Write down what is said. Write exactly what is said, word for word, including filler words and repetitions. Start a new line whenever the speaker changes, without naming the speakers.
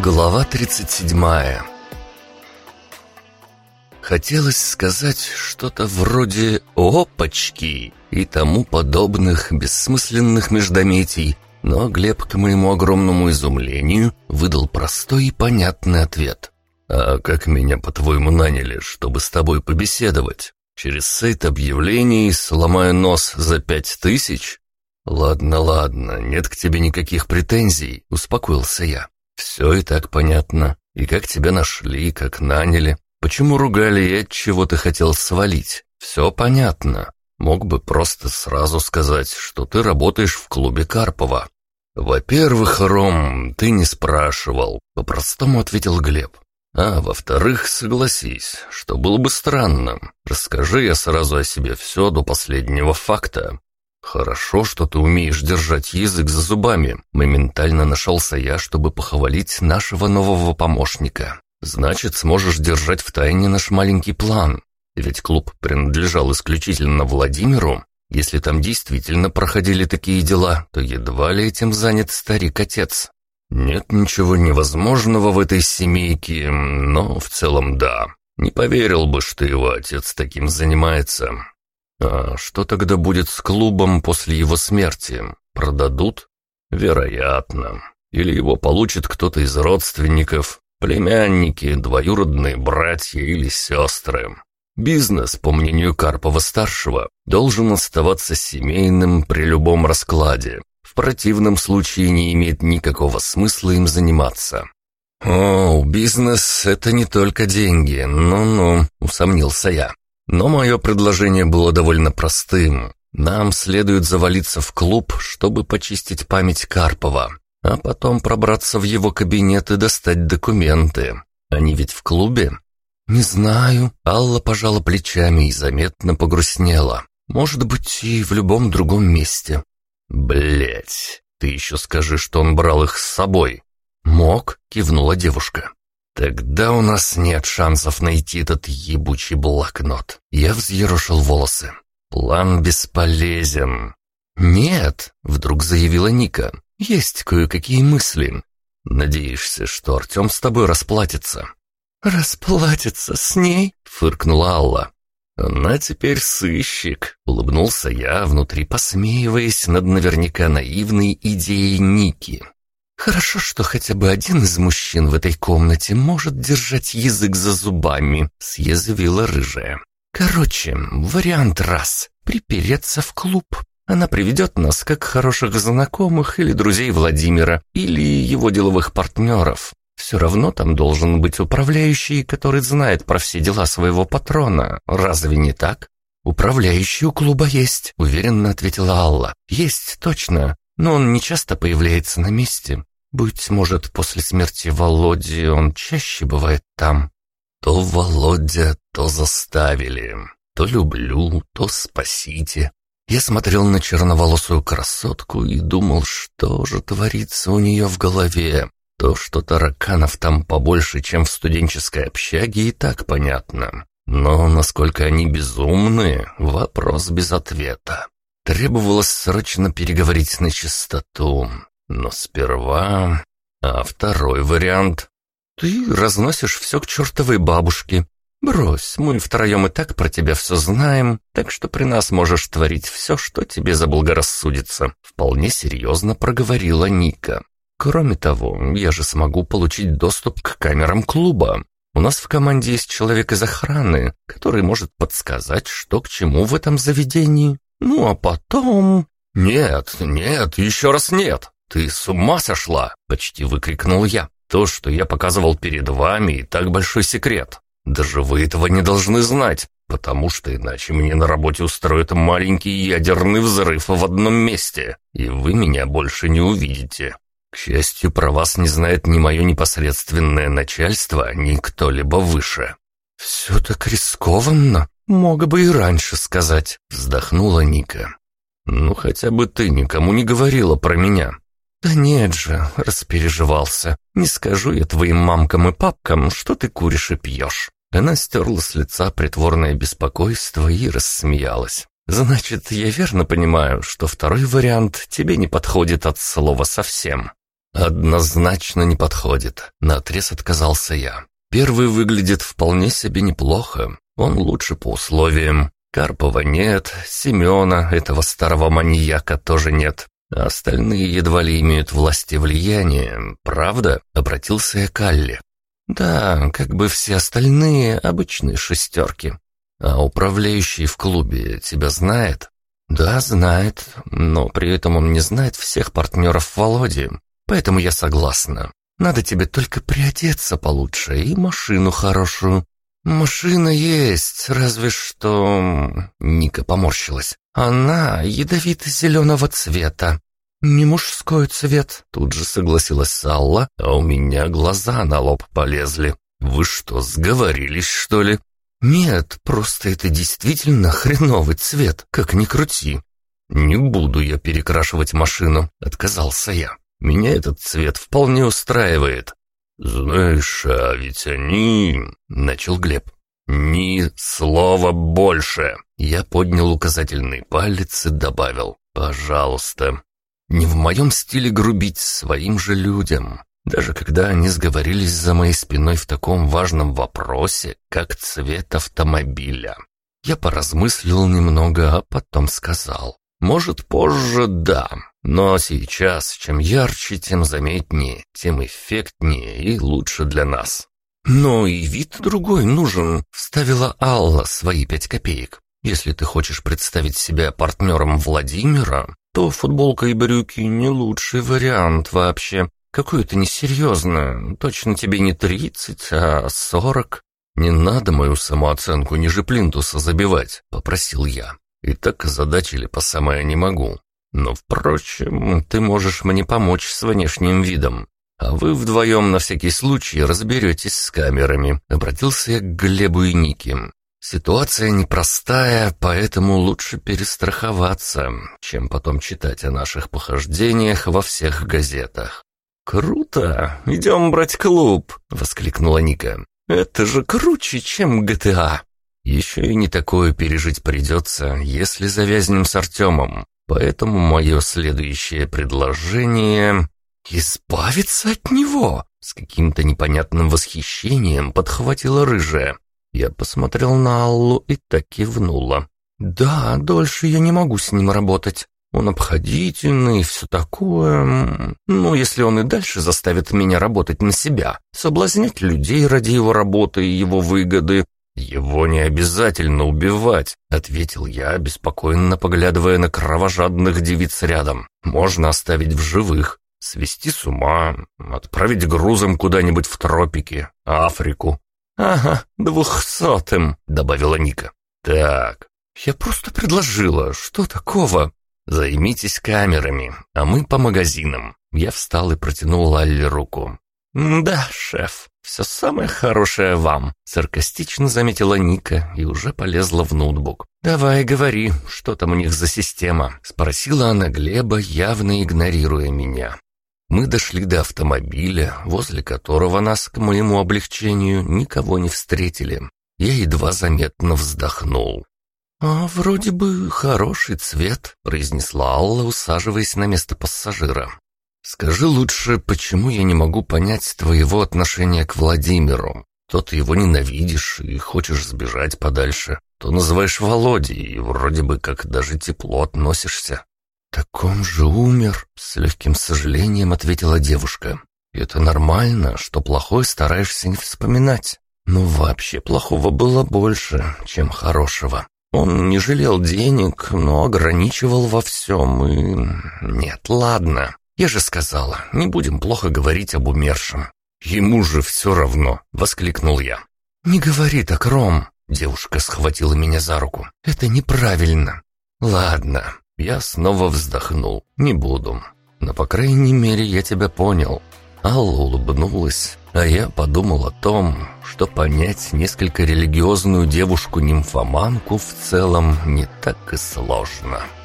Глава тридцать седьмая. Хотелось сказать что-то вроде «опачки» и тому подобных бессмысленных междометий, но Глеб, к моему огромному изумлению, выдал простой и понятный ответ. «А как меня, по-твоему, наняли, чтобы с тобой побеседовать? Через сайт объявлений, сломая нос за пять тысяч?» «Ладно, ладно, нет к тебе никаких претензий», — успокоился я. «Все и так понятно. И как тебя нашли, как наняли. Почему ругали и от чего ты хотел свалить? Все понятно. Мог бы просто сразу сказать, что ты работаешь в клубе Карпова». «Во-первых, Ром, ты не спрашивал», — по-простому ответил Глеб. «А во-вторых, согласись, что было бы странно. Расскажи я сразу о себе все до последнего факта». «Хорошо, что ты умеешь держать язык за зубами», — моментально нашелся я, чтобы похвалить нашего нового помощника. «Значит, сможешь держать в тайне наш маленький план. Ведь клуб принадлежал исключительно Владимиру. Если там действительно проходили такие дела, то едва ли этим занят старик-отец. Нет ничего невозможного в этой семейке, но в целом да. Не поверил бы, что его отец таким занимается». «А что тогда будет с клубом после его смерти? Продадут?» «Вероятно. Или его получит кто-то из родственников, племянники, двоюродные братья или сестры. Бизнес, по мнению Карпова-старшего, должен оставаться семейным при любом раскладе. В противном случае не имеет никакого смысла им заниматься». «О, бизнес — это не только деньги, ну-ну», — усомнился я. Но мое предложение было довольно простым. Нам следует завалиться в клуб, чтобы почистить память Карпова, а потом пробраться в его кабинет и достать документы. Они ведь в клубе? Не знаю. Алла пожала плечами и заметно погрустнела. Может быть, и в любом другом месте. Блять, ты еще скажи, что он брал их с собой. Мог, кивнула девушка. «Тогда у нас нет шансов найти этот ебучий блокнот». Я взъерошил волосы. «План бесполезен». «Нет», — вдруг заявила Ника, — «есть кое-какие мысли. Надеешься, что Артем с тобой расплатится?» «Расплатится с ней?» — фыркнула Алла. «Она теперь сыщик», — улыбнулся я, внутри посмеиваясь над наверняка наивной идеей Ники. «Хорошо, что хотя бы один из мужчин в этой комнате может держать язык за зубами», — съязвила рыжая. «Короче, вариант раз — припереться в клуб. Она приведет нас как хороших знакомых или друзей Владимира, или его деловых партнеров. Все равно там должен быть управляющий, который знает про все дела своего патрона. Разве не так?» «Управляющий у клуба есть», — уверенно ответила Алла. «Есть, точно. Но он не часто появляется на месте. Быть может, после смерти Володи он чаще бывает там». То Володя, то заставили. То люблю, то спасите. Я смотрел на черноволосую красотку и думал, что же творится у нее в голове. То, что тараканов там побольше, чем в студенческой общаге, и так понятно. Но насколько они безумны, вопрос без ответа. Требовалось срочно переговорить на чистоту. Но сперва... А второй вариант... «Ты разносишь все к чертовой бабушке. Брось, мы втроем и так про тебя все знаем, так что при нас можешь творить все, что тебе заблагорассудится», — вполне серьезно проговорила Ника. «Кроме того, я же смогу получить доступ к камерам клуба. У нас в команде есть человек из охраны, который может подсказать, что к чему в этом заведении. Ну а потом...» «Нет, нет, еще раз нет! Ты с ума сошла!» — почти выкрикнул я. «То, что я показывал перед вами, и так большой секрет. Даже вы этого не должны знать, потому что иначе мне на работе устроят маленький ядерный взрыв в одном месте, и вы меня больше не увидите. К счастью, про вас не знает ни мое непосредственное начальство, ни кто-либо выше». «Все так рискованно, мог бы и раньше сказать», — вздохнула Ника. «Ну, хотя бы ты никому не говорила про меня». «Да нет же», — распереживался, — «не скажу я твоим мамкам и папкам, что ты куришь и пьешь». Она стерла с лица притворное беспокойство и рассмеялась. «Значит, я верно понимаю, что второй вариант тебе не подходит от слова совсем?» «Однозначно не подходит», — наотрез отказался я. «Первый выглядит вполне себе неплохо. Он лучше по условиям. Карпова нет, Семена, этого старого маньяка, тоже нет. А остальные едва ли имеют власть и влияние, правда?» — обратился я к Алле. «Да, как бы все остальные обычные шестерки. А управляющий в клубе тебя знает?» «Да, знает, но при этом он не знает всех партнеров Володи. Поэтому я согласна. Надо тебе только приодеться получше и машину хорошую». «Машина есть, разве что...» Ника поморщилась. «Она ядовито-зеленого цвета». «Не мужской цвет», — тут же согласилась Алла, а у меня глаза на лоб полезли. «Вы что, сговорились, что ли?» «Нет, просто это действительно хреновый цвет, как ни крути». «Не буду я перекрашивать машину», — отказался я. «Меня этот цвет вполне устраивает». «Знаешь, а ведь они...» — начал Глеб. «Ни слова больше!» Я поднял указательный палец и добавил. «Пожалуйста». Не в моем стиле грубить своим же людям, даже когда они сговорились за моей спиной в таком важном вопросе, как цвет автомобиля. Я поразмыслил немного, а потом сказал. «Может, позже, да, но сейчас чем ярче, тем заметнее, тем эффектнее и лучше для нас». «Но и вид другой нужен», — вставила Алла свои пять копеек. «Если ты хочешь представить себя партнером Владимира, то футболка и брюки не лучший вариант вообще. Какое-то несерьезное, точно тебе не тридцать, а сорок». «Не надо мою самооценку ниже плинтуса забивать», — попросил я. «И так озадачили по самое не могу. Но, впрочем, ты можешь мне помочь с внешним видом. А вы вдвоем на всякий случай разберетесь с камерами», — обратился я к Глебу и Нике. «Ситуация непростая, поэтому лучше перестраховаться, чем потом читать о наших похождениях во всех газетах». «Круто! Идем брать клуб!» — воскликнула Ника. «Это же круче, чем джи ти эй!» «Еще и не такое пережить придется, если завязнем с Артемом. Поэтому мое следующее предложение...» «Избавиться от него!» — с каким-то непонятным восхищением подхватила рыжая. Я посмотрел на Аллу и так кивнула. «Да, дольше я не могу с ним работать. Он обходительный и все такое. Ну, если он и дальше заставит меня работать на себя, соблазнять людей ради его работы и его выгоды...» «Его не обязательно убивать», — ответил я, обеспокоенно поглядывая на кровожадных девиц рядом. «Можно оставить в живых, свести с ума, отправить грузом куда-нибудь в тропики, Африку». «Ага, двухсотым», — добавила Ника. «Так, я просто предложила, что такого?» «Займитесь камерами, а мы по магазинам». Я встал и протянул Лалле руку. «Да, шеф, все самое хорошее вам», — саркастично заметила Ника и уже полезла в ноутбук. «Давай говори, что там у них за система?» — спросила она Глеба, явно игнорируя меня. Мы дошли до автомобиля, возле которого нас, к моему облегчению, никого не встретили. Я едва заметно вздохнул. «А вроде бы хороший цвет», — произнесла Алла, усаживаясь на место пассажира. «Скажи лучше, почему я не могу понять твоего отношения к Владимиру? То ты его ненавидишь и хочешь сбежать подальше, то называешь Володей и вроде бы как даже тепло относишься». «Так он же умер», — с легким сожалением ответила девушка. «Это нормально, что плохое стараешься не вспоминать. Но вообще плохого было больше, чем хорошего. Он не жалел денег, но ограничивал во всем и... Нет, ладно. Я же сказала, не будем плохо говорить об умершем». «Ему же все равно», — воскликнул я. «Не говори так, Ром», — девушка схватила меня за руку. «Это неправильно». «Ладно». Я снова вздохнул. «Не буду. Но, по крайней мере, я тебя понял». Алла улыбнулась, а я подумал о том, что понять несколько религиозную девушку-нимфоманку в целом не так и сложно.